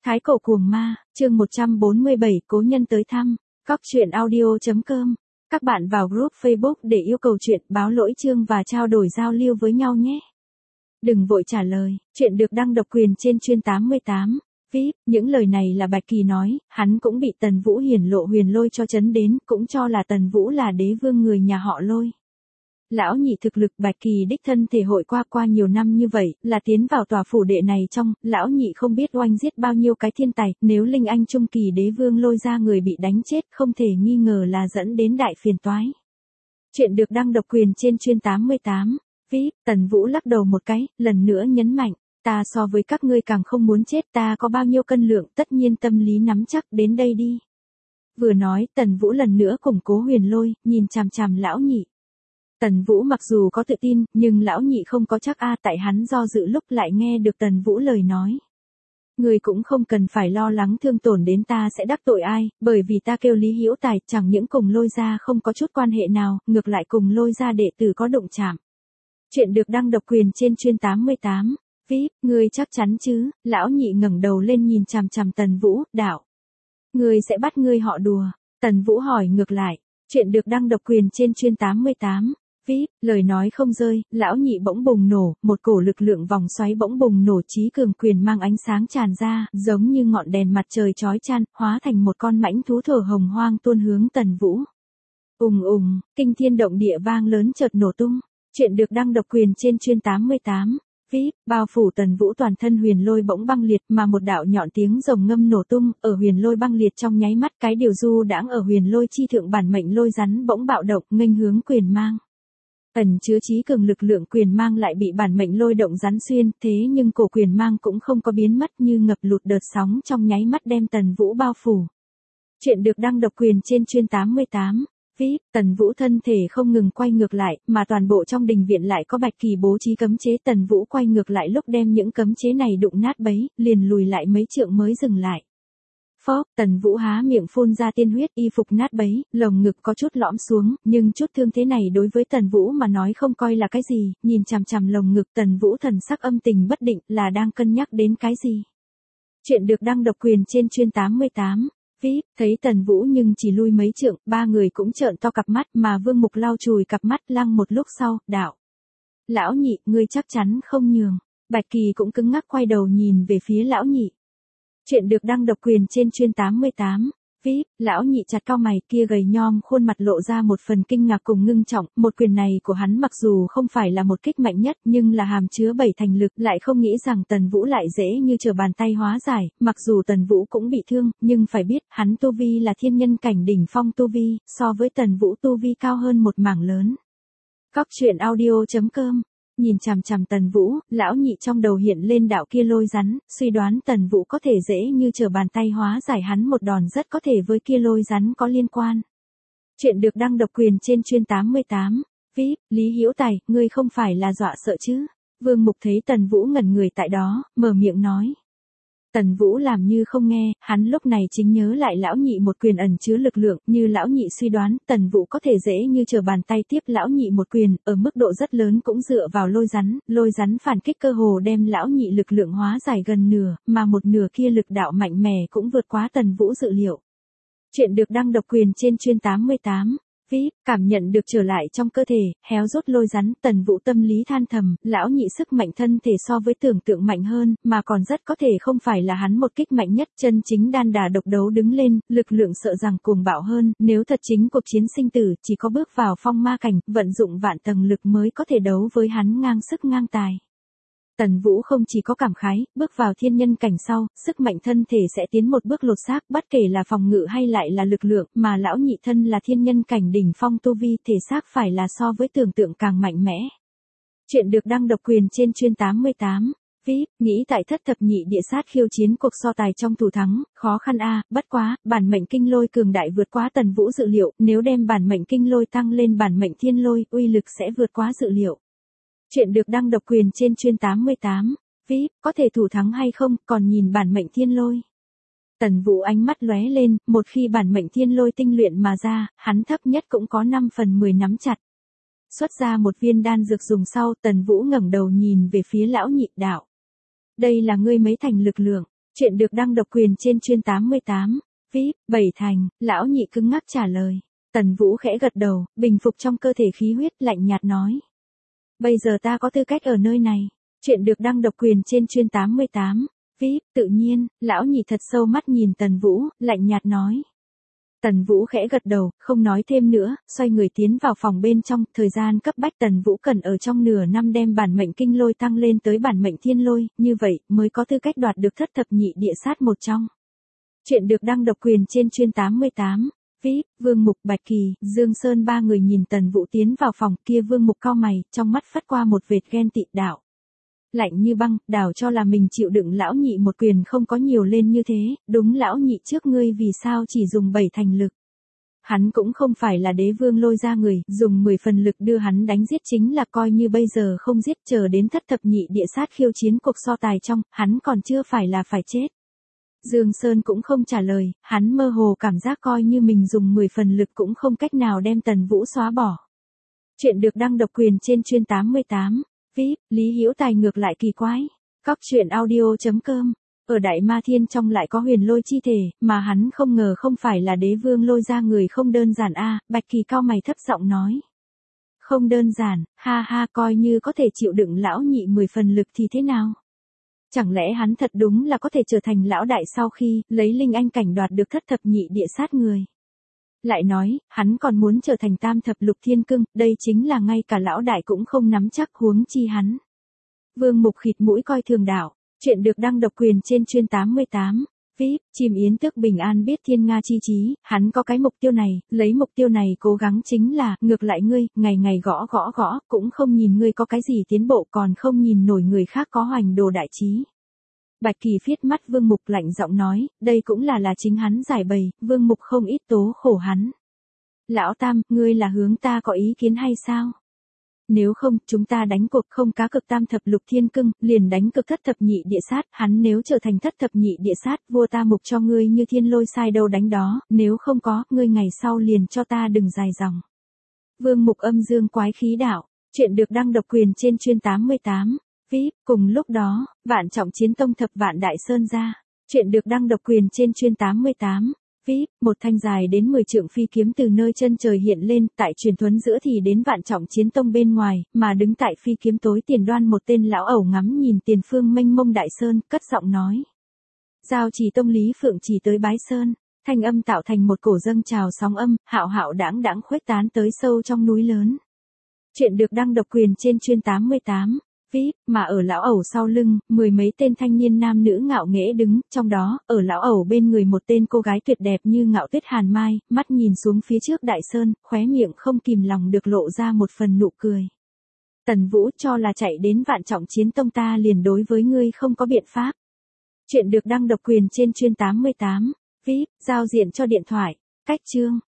Thái cổ cuồng ma, chương 147, cố nhân tới thăm. Cóc truyện audio.com. Các bạn vào group Facebook để yêu cầu chuyện, báo lỗi chương và trao đổi giao lưu với nhau nhé. Đừng vội trả lời, chuyện được đăng độc quyền trên chuyên 88. VIP, những lời này là Bạch Kỳ nói, hắn cũng bị Tần Vũ hiển lộ huyền lôi cho chấn đến, cũng cho là Tần Vũ là đế vương người nhà họ Lôi. Lão nhị thực lực Bạch Kỳ đích thân thể hội qua nhiều năm như vậy, là tiến vào tòa phủ đệ này trong, lão nhị không biết oanh giết bao nhiêu cái thiên tài, nếu Linh Anh trung kỳ đế vương Lôi ra người bị đánh chết, không thể nghi ngờ là dẫn đến đại phiền toái. Chuyện được đăng độc quyền trên chuyên 88. VIP, Tần Vũ lắc đầu một cái, lần nữa nhấn mạnh, ta so với các ngươi càng không muốn chết, ta có bao nhiêu cân lượng, tất nhiên tâm lý nắm chắc, đến đây đi. Vừa nói, Tần Vũ lần nữa củng cố huyền lôi, nhìn chằm chằm lão nhị. Tần Vũ mặc dù có tự tin, nhưng lão nhị không có chắc tại hắn do dự lúc lại nghe được Tần Vũ lời nói. Người cũng không cần phải lo lắng thương tổn đến ta sẽ đắc tội ai, bởi vì ta kêu Lý Hữu Tài chẳng những cùng Lôi gia không có chút quan hệ nào, ngược lại cùng Lôi gia đệ tử có đụng chạm. Chuyện được đăng độc quyền trên chuyên 88. VIP, ngươi chắc chắn chứ? Lão nhị ngẩng đầu lên nhìn chằm chằm Tần Vũ, đạo. Ngươi sẽ bắt ngươi họ đùa? Tần Vũ hỏi ngược lại. Chuyện được đăng độc quyền trên chuyên 88. VIP, lời nói không rơi, lão nhị bỗng bùng nổ, một cổ lực lượng vòng xoáy bỗng bùng nổ chí cường quyền mang ánh sáng tràn ra, giống như ngọn đèn mặt trời chói chang, hóa thành một con mãnh thú thở hồng hoang tuôn hướng Tần Vũ. Ùng ùng, kinh thiên động địa vang lớn chợt nổ tung. Chuyện được đăng độc quyền trên chuyên 88. VIP, bao phủ Tần Vũ toàn thân huyền lôi bỗng băng liệt mà một đạo nhọn tiếng rồng ngâm nổ tung, ở huyền lôi băng liệt trong nháy mắt cái điều du đãng ở huyền lôi chi thượng bản mệnh lôi rắn bỗng bạo động nghênh hướng quyền mang. Ẩn chứa chí cường lực lượng quyền mang lại bị bản mệnh lôi động rắn xuyên, thế nhưng cổ quyền mang cũng không có biến mất như ngập lụt đợt sóng trong nháy mắt đem Tần Vũ bao phủ. Chuyện được đăng độc quyền trên chuyên 88. VIP, Tần Vũ thân thể không ngừng quay ngược lại, mà toàn bộ trong đình viện lại có Bạch Kỳ bố trí cấm chế. Tần Vũ quay ngược lại lúc đem những cấm chế này đụng nát bấy, liền lùi lại mấy trượng mới dừng lại. Phốc, Tần Vũ há miệng phun ra tiên huyết, y phục nát bấy, lồng ngực có chút lõm xuống, nhưng chút thương thế này đối với Tần Vũ mà nói không coi là cái gì, nhìn chằm chằm lồng ngực Tần Vũ thần sắc âm tình bất định, là đang cân nhắc đến cái gì. Chuyện được đăng độc quyền trên chuyên 88. VIP, thấy Tần Vũ nhưng chỉ lui mấy trượng, ba người cũng trợn to cặp mắt, mà Vương Mục lau chùi cặp mắt lăng một lúc sau, đạo. Lão nhị, ngươi chắc chắn không nhường. Bạch Kỳ cũng cứng ngắc quay đầu nhìn về phía lão nhị. Chuyện được đăng độc quyền trên chuyên 88. VIP, lão nhị chặt cau mày, kia gầy nhom khuôn mặt lộ ra một phần kinh ngạc cùng ngưng trọng, một quyền này của hắn mặc dù không phải là một kích mạnh nhất nhưng là hàm chứa 7 thành lực, lại không nghĩ rằng Tần Vũ lại dễ như trở bàn tay hóa giải, mặc dù Tần Vũ cũng bị thương, nhưng phải biết, hắn tu vi là thiên nhân cảnh đỉnh phong tu vi, so với Tần Vũ tu vi cao hơn một mảng lớn. Cóc truyện audio.com. Nhìn chằm chằm Tần Vũ, lão nhị trong đầu hiện lên đạo kia lôi rắn, suy đoán Tần Vũ có thể dễ như trở bàn tay hóa giải hắn một đòn, rất có thể với kia lôi rắn có liên quan. Chuyện được đăng độc quyền trên chuyên 88. VIP, Lý Hữu Tài, ngươi không phải là dọa sợ chứ? Vương Mục thấy Tần Vũ ngẩn người tại đó, mở miệng nói. Tần Vũ làm như không nghe, hắn lúc này chính nhớ lại lão nhị một quyền ẩn chứa lực lượng, như lão nhị suy đoán, Tần Vũ có thể dễ như trở bàn tay tiếp lão nhị một quyền, ở mức độ rất lớn cũng dựa vào lôi rắn phản kích cơ hồ đem lão nhị lực lượng hóa giải gần nửa, mà một nửa kia lực đạo mạnh mẽ cũng vượt quá Tần Vũ dự liệu. Chuyện được đăng độc quyền trên chuyên 88. VIP, cảm nhận được trở lại trong cơ thể, héo rốt lôi rắn, Tần Vũ tâm lý than thầm, lão nhị sức mạnh thân thể so với tưởng tượng mạnh hơn, mà còn rất có thể không phải là hắn một kích mạnh nhất, chân chính đan đà độc đấu đứng lên, lực lượng sợ rằng cuồng bạo hơn, nếu thật chính cuộc chiến sinh tử, chỉ có bước vào phong ma cảnh, vận dụng vạn tầng lực mới có thể đấu với hắn ngang sức ngang tài. Tần Vũ không chỉ có cảm khái, bước vào thiên nhân cảnh sau, sức mạnh thân thể sẽ tiến một bước lột xác, bất kể là phòng ngự hay lại là lực lượng, mà lão nhị thân là thiên nhân cảnh đỉnh phong tu vi, thể xác phải là so với tưởng tượng càng mạnh mẽ. Chuyện được đăng độc quyền trên chuyên 88. VIP, nghĩ tại thất thập nhị địa sát khiêu chiến cuộc so tài trong thủ thắng, khó khăn bất quá, bản mệnh kinh lôi cường đại vượt quá Tần Vũ dự liệu, nếu đem bản mệnh kinh lôi tăng lên bản mệnh thiên lôi, uy lực sẽ vượt quá dự liệu. Chuyện được đăng độc quyền trên chuyên 88. VIP, có thể thủ thắng hay không, còn nhìn bản mệnh thiên lôi. Tần Vũ ánh mắt lóe lên, một khi bản mệnh thiên lôi tinh luyện mà ra, hắn thấp nhất cũng có 5/10 nắm chặt. Xuất ra một viên đan dược dùng sau, Tần Vũ ngẩng đầu nhìn về phía lão nhị, đạo. Đây là ngươi mấy thành lực lượng? Chuyện được đăng độc quyền trên chuyên 88. VIP, Bảy Thành, lão nhị cứng ngắc trả lời. Tần Vũ khẽ gật đầu, bình phục trong cơ thể khí huyết, lạnh nhạt nói. Bây giờ ta có tư cách ở nơi này. Chuyện được đăng độc quyền trên chuyên 88. VIP, tự nhiên, lão nhị thật sâu mắt nhìn Tần Vũ, lạnh nhạt nói. Tần Vũ khẽ gật đầu, không nói thêm nữa, xoay người tiến vào phòng bên trong, thời gian cấp bách Tần Vũ cần ở trong nửa năm đem bản mệnh kinh lôi tăng lên tới bản mệnh thiên lôi, như vậy mới có tư cách đoạt được thất thập nhị địa sát một trong. Chuyện được đăng độc quyền trên chuyên 88. VIP, Vương Mục, Bạch Kỳ, Dương Sơn ba người nhìn Tần Vũ tiến vào phòng, kia Vương Mục cau mày, trong mắt phất qua một vệt ghen tị. Đạo lạnh như băng, đảo cho là mình chịu đựng lão nhị một quyền không có nhiều lên như thế, đúng lão nhị trước ngươi vì sao chỉ dùng 7 thành lực. Hắn cũng không phải là đế vương lôi ra người, dùng 10 phần lực đưa hắn đánh giết chính là coi như bây giờ không giết chờ đến thất thập nhị địa sát khiêu chiến cuộc so tài trong, hắn còn chưa phải là phải chết. Dương Sơn cũng không trả lời, hắn mơ hồ cảm giác coi như mình dùng 10 phần lực cũng không cách nào đem Tần Vũ xóa bỏ. Chuyện được đăng độc quyền trên chuyên 88. VIP, Lý Hữu Tài ngược lại kỳ quái. Cóc truyện audio.com. Ở Đại Ma Thiên trong lại có huyền lôi chi thể, mà hắn không ngờ không phải là đế vương lôi ra người không đơn giản a. Bạch Kỳ cau mày thấp giọng nói. Không đơn giản, ha ha, coi như có thể chịu đựng lão nhị 10 phần lực thì thế nào? Chẳng lẽ hắn thật đúng là có thể trở thành lão đại sau khi lấy linh anh cảnh đoạt được thất thập nhị địa sát người? Lại nói, hắn còn muốn trở thành tam thập lục thiên cương, đây chính là ngay cả lão đại cũng không nắm chắc, huống chi hắn. Vương Mục khịt mũi coi thường đạo. Chuyện được đăng độc quyền trên chuyên 88. VIP, Chim Yến Tước bình an biết thiên nga chi chí, hắn có cái mục tiêu này, lấy mục tiêu này cố gắng chính là, ngược lại ngươi, ngày ngày gõ, cũng không nhìn ngươi có cái gì tiến bộ, còn không nhìn nổi người khác có hoành đồ đại trí. Bạch Kỳ phiết mắt Vương Mục, lạnh giọng nói, đây cũng là chính hắn giải bày, Vương Mục không ít tố khổ hắn. Lão Tam, ngươi là hướng ta có ý kiến hay sao? Nếu không, chúng ta đánh cuộc không cá cực tam thập lục thiên cưng, liền đánh cực thất thập nhị địa sát, hắn nếu trở thành thất thập nhị địa sát, vua ta mục cho ngươi như thiên lôi sai đâu đánh đó, nếu không có, ngươi ngày sau liền cho ta đừng dài dòng. Vương Mục âm dương quái khí đạo. Chuyện được đăng độc quyền trên chuyên 88. VIP, cùng lúc đó, Vạn Trọng Chiến Tông thập vạn đại sơn ra. Chuyện được đăng độc quyền trên chuyên 88. VIP, một thanh dài đến 10 trượng phi kiếm từ nơi chân trời hiện lên, tại truyền thuấn giữa thì đến Vạn Trọng Chiến Tông bên ngoài, mà đứng tại phi kiếm tối tiền đoan một tên lão ẩu ngắm nhìn tiền phương mênh mông đại sơn, cất giọng nói. Giao Chỉ Tông Lý Phượng chỉ tới bái sơn, thanh âm tạo thành một cổ dâng trào sóng âm, hạo hạo đãng đãng khuếch tán tới sâu trong núi lớn. Chuyện được đăng độc quyền trên chuyên 88. VIP, mà ở lão ẩu sau lưng, 10 mấy tên thanh niên nam nữ ngạo nghễ đứng, trong đó, ở lão ẩu bên người một tên cô gái tuyệt đẹp như ngạo tuyết hàn mai, mắt nhìn xuống phía trước đại sơn, khóe miệng không kìm lòng được lộ ra một phần nụ cười. Tần Vũ, cho là chạy đến Vạn Trọng Chiến Tông ta liền đối với ngươi không có biện pháp. Chuyện được đăng độc quyền trên chuyên 88. VIP, giao diện cho điện thoại. Cách chương.